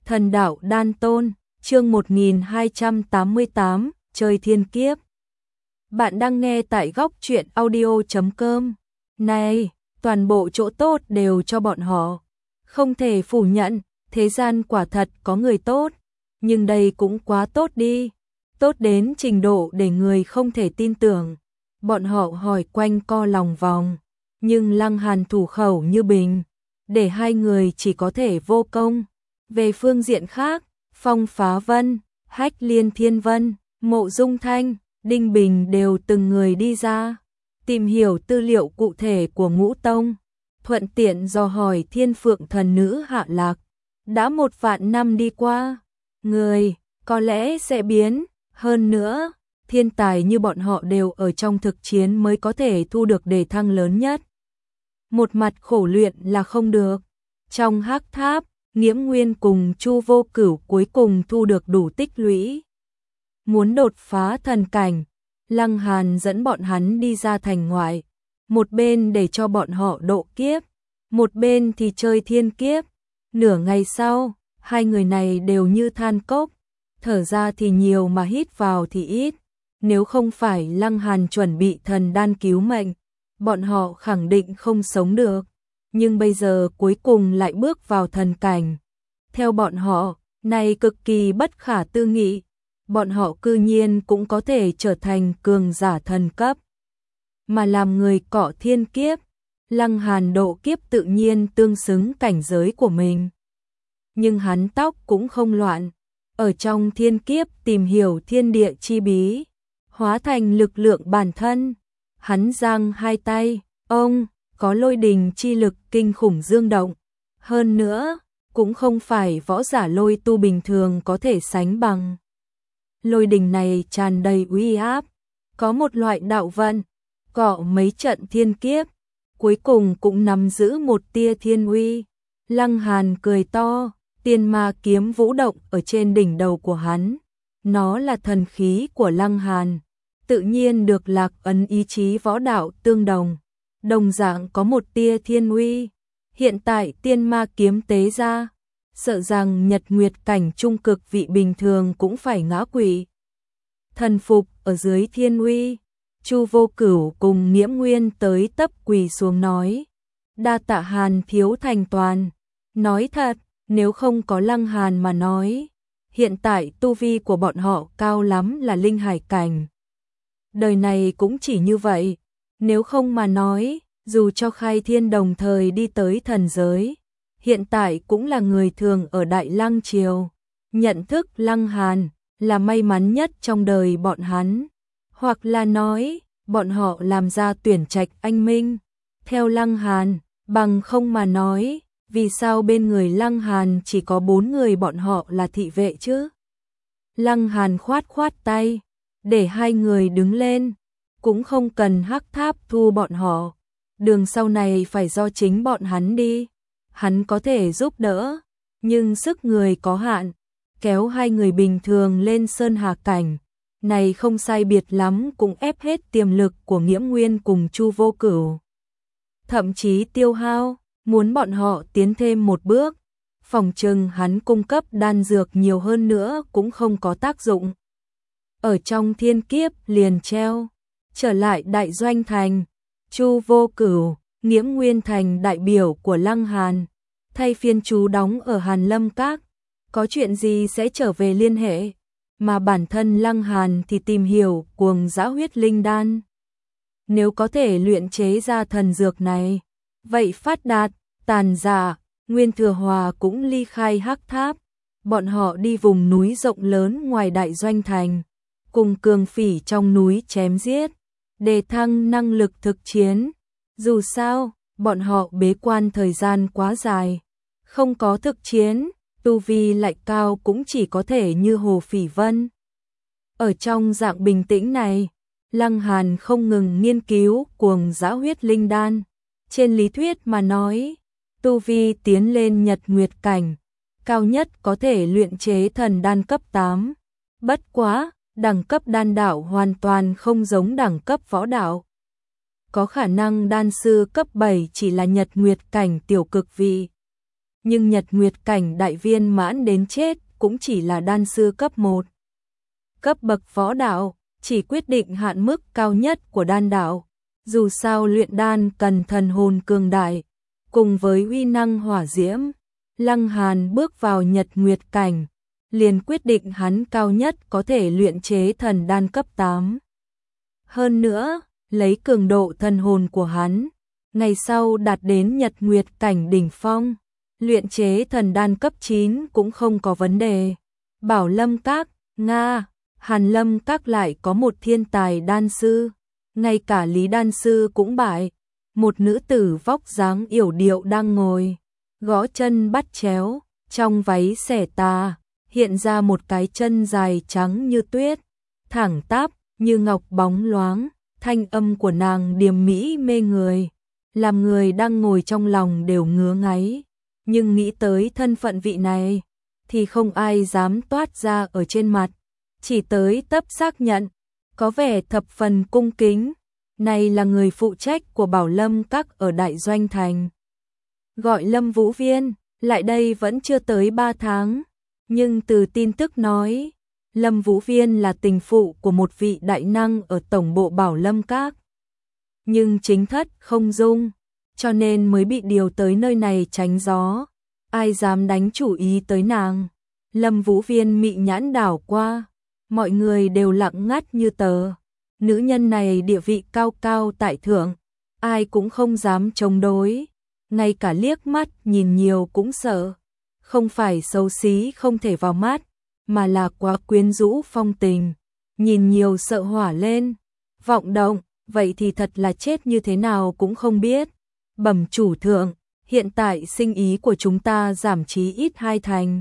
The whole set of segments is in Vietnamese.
Thần đạo đan tôn, chương 1288, chơi thiên kiếp. Bạn đang nghe tại góc truyện audio.com. Này, toàn bộ chỗ tốt đều cho bọn họ. Không thể phủ nhận, thế gian quả thật có người tốt, nhưng đây cũng quá tốt đi. Tốt đến trình độ để người không thể tin tưởng. Bọn họ hỏi quanh co lòng vòng, nhưng Lăng Hàn thủ khẩu như bình, để hai người chỉ có thể vô công. Về phương diện khác, Phong Phá Vân, Hách Liên Thiên Vân, Mộ Dung Thanh, Đinh Bình đều từng người đi ra, tìm hiểu tư liệu cụ thể của Ngũ Tông, thuận tiện dò hỏi Thiên Phượng thần nữ hạ lạc. Đã 1 vạn năm đi qua, người có lẽ sẽ biến, hơn nữa, thiên tài như bọn họ đều ở trong thực chiến mới có thể thu được đề thăng lớn nhất. Một mặt khổ luyện là không được. Trong Hắc Tháp, Nghiễm Nguyên cùng Chu Vô Cửu cuối cùng thu được đủ tích lũy. Muốn đột phá thần cảnh, Lăng Hàn dẫn bọn hắn đi ra thành ngoại, một bên để cho bọn họ độ kiếp, một bên thì chơi thiên kiếp. Nửa ngày sau, hai người này đều như than cốc, thở ra thì nhiều mà hít vào thì ít. Nếu không phải Lăng Hàn chuẩn bị thần đan cứu mệnh, bọn họ khẳng định không sống được. Nhưng bây giờ cuối cùng lại bước vào thần cảnh. Theo bọn họ, này cực kỳ bất khả tư nghị. Bọn họ cư nhiên cũng có thể trở thành cường giả thần cấp. Mà làm người cọ thiên kiếp, Lăng Hàn độ kiếp tự nhiên tương xứng cảnh giới của mình. Nhưng hắn tóc cũng không loạn, ở trong thiên kiếp tìm hiểu thiên địa chi bí, hóa thành lực lượng bản thân. Hắn giang hai tay, ông có lôi đình chi lực kinh khủng dương động. Hơn nữa, cũng không phải võ giả lôi tu bình thường có thể sánh bằng. Lôi đình này tràn đầy uy áp, có một loại đạo vận, cọ mấy trận thiên kiếp, cuối cùng cũng nắm giữ một tia thiên uy. Lăng Hàn cười to, tiên ma kiếm vũ động ở trên đỉnh đầu của hắn. Nó là thần khí của Lăng Hàn, tự nhiên được lạc ấn ý chí võ đạo tương đồng. Đồng dạng có một tia thiên uy. Hiện tại tiên ma kiếm tế ra, sợ rằng nhật nguyệt cảnh trung cực vị bình thường cũng phải ngã quỵ. Thần phục ở dưới thiên uy, Chu Vô Cửu cùng Nghiễm Nguyên tới tấp quỳ xuống nói: đa tạ Hàn thiếu thành toàn. Nói thật, nếu không có Lăng Hàn mà nói, hiện tại tu vi của bọn họ cao lắm là linh hải cảnh. Đời này cũng chỉ như vậy, nếu không mà nói, dù cho Khai Thiên đồng thời đi tới thần giới, hiện tại cũng là người thường ở Đại Lăng Triều. Nhận thức Lăng Hàn là may mắn nhất trong đời bọn hắn, hoặc là nói, bọn họ làm ra tuyển trạch anh minh. Theo Lăng Hàn, bằng không mà nói, vì sao bên người Lăng Hàn chỉ có 4 người bọn họ là thị vệ chứ? Lăng Hàn khoát khoát tay, để hai người đứng lên, cũng không cần Hắc Tháp thu bọn họ. Đường sau này phải do chính bọn hắn đi. Hắn có thể giúp đỡ, nhưng sức người có hạn, kéo hai người bình thường lên sơn hà cảnh, này không sai biệt lắm cũng ép hết tiềm lực của Nghiễm Nguyên cùng Chu Vô Cửu. Thậm chí tiêu hao, muốn bọn họ tiến thêm một bước, phòng trừng hắn cung cấp đan dược nhiều hơn nữa cũng không có tác dụng. Ở trong thiên kiếp liền treo, trở lại đại doanh thành, Chu Vô Cửu, Nghiễm Nguyên thành đại biểu của Lăng Hàn, thay phiên chú đóng ở Hàn Lâm Các, có chuyện gì sẽ trở về liên hệ, mà bản thân Lăng Hàn thì tìm hiểu cuồng dã huyết linh đan. Nếu có thể luyện chế ra thần dược này, vậy Phát Đạt, Tàn Dạ, Nguyên Thừa Hòa cũng ly khai Hắc Tháp, bọn họ đi vùng núi rộng lớn ngoài đại doanh thành, cùng cường phỉ trong núi chém giết, đề thăng năng lực thực chiến. Dù sao, bọn họ bế quan thời gian quá dài, không có thực chiến, tu vi lại cao cũng chỉ có thể như Hồ Phỉ Vân. Ở trong dạng bình tĩnh này, Lăng Hàn không ngừng nghiên cứu cuồng dã huyết linh đan. Trên lý thuyết mà nói, tu vi tiến lên nhật nguyệt cảnh, cao nhất có thể luyện chế thần đan cấp 8. Bất quá, đẳng cấp đan đạo hoàn toàn không giống đẳng cấp võ đạo. Có khả năng đan sư cấp 7 chỉ là nhật nguyệt cảnh tiểu cực vị. nhưng Nhật Nguyệt cảnh đại viên mãn đến chết cũng chỉ là đan sư cấp 1. Cấp bậc võ đạo, chỉ quyết định hạn mức cao nhất của đan đạo. Dù sao luyện đan cần thần hồn cường đại, cùng với uy năng hỏa diễm, Lăng Hàn bước vào Nhật Nguyệt cảnh, liền quyết định hắn cao nhất có thể luyện chế thần đan cấp 8. Hơn nữa, lấy cường độ thần hồn của hắn, ngày sau đạt đến Nhật Nguyệt cảnh đỉnh phong, luyện chế thần đan cấp 9 cũng không có vấn đề. Bảo Lâm Các, Nga, Hàn Lâm Các lại có một thiên tài đan sư, ngay cả Lý đan sư cũng bại. Một nữ tử vóc dáng yểu điệu đang ngồi, gõ chân bắt chéo, trong váy xẻ tà, hiện ra một cái chân dài trắng như tuyết, thẳng tắp, như ngọc bóng loáng, thanh âm của nàng điềm mỹ mê người, làm người đang ngồi trong lòng đều ngứa ngáy, nhưng nghĩ tới thân phận vị này, thì không ai dám toát ra ở trên mặt, chỉ tới tấp xác nhận, có vẻ thập phần cung kính. Này là người phụ trách của Bảo Lâm Các ở Đại Doanh Thành. Gọi Lâm Vũ Viên, lại đây vẫn chưa tới 3 tháng, nhưng từ tin tức nói, Lâm Vũ Viên là tình phụ của một vị đại năng ở tổng bộ Bảo Lâm Các. Nhưng chính thất không dung, cho nên mới bị điều tới nơi này tránh gió. Ai dám đánh chủ ý tới nàng? Lâm Vũ Viên mị nhãn đảo qua, mọi người đều lặng ngắt như tờ. Nữ nhân này địa vị cao cao tại thượng, ai cũng không dám chống đối, ngay cả liếc mắt nhìn nhiều cũng sợ. Không phải xấu xí không thể vào mắt, mà là quá quyến rũ phong tình, nhìn nhiều sợ hỏa lên. Vọng động, vậy thì thật là chết như thế nào cũng không biết. Bẩm chủ thượng, hiện tại sinh ý của chúng ta giảm chí ít 2 thành.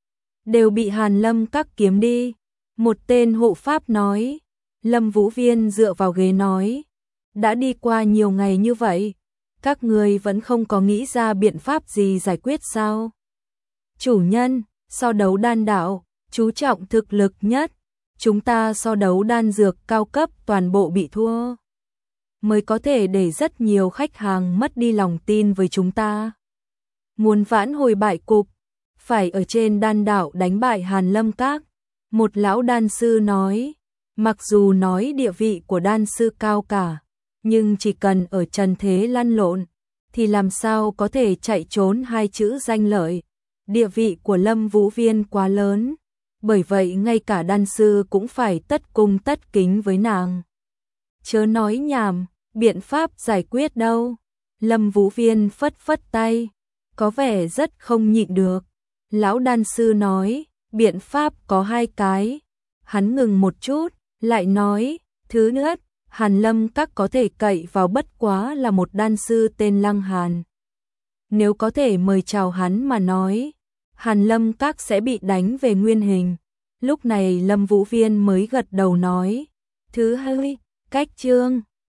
Đều bị Hàn Lâm Các kiếm đi. Một tên hộ pháp nói. Lâm Vũ Viên dựa vào ghế nói, đã đi qua nhiều ngày như vậy, các người vẫn không có nghĩ ra biện pháp gì giải quyết sao? Chủ nhân, so đấu đan đạo, chú trọng thực lực nhất, chúng ta so đấu đan dược cao cấp toàn bộ bị thua, mới có thể để rất nhiều khách hàng mất đi lòng tin với chúng ta. Muốn vãn hồi bại cục, phải ở trên đan đạo đánh bại Hàn Lâm Các. Một lão đan sư nói, mặc dù nói địa vị của đan sư cao cả, nhưng chỉ cần ở trần thế lăn lộn, thì làm sao có thể chạy trốn 2 chữ danh lợi. Địa vị của Lâm Vũ Viên quá lớn, bởi vậy ngay cả đan sư cũng phải tất cung tất kính với nàng. Chớ nói nhảm, biện pháp giải quyết đâu? Lâm Vũ Viên phất phất tay, có vẻ rất không nhịn được. Lão đan sư nói, biện pháp có 2 cái. Hắn ngừng một chút, lại nói, thứ nhất, Hàn Lâm Các có thể cậy vào bất quá là một đan sư tên Lăng Hàn. Nếu có thể mời chào hắn mà nói, Hàn Lâm Các sẽ bị đánh về nguyên hình. Lúc này Lâm Vũ Viên mới gật đầu nói, thứ hai, cách chương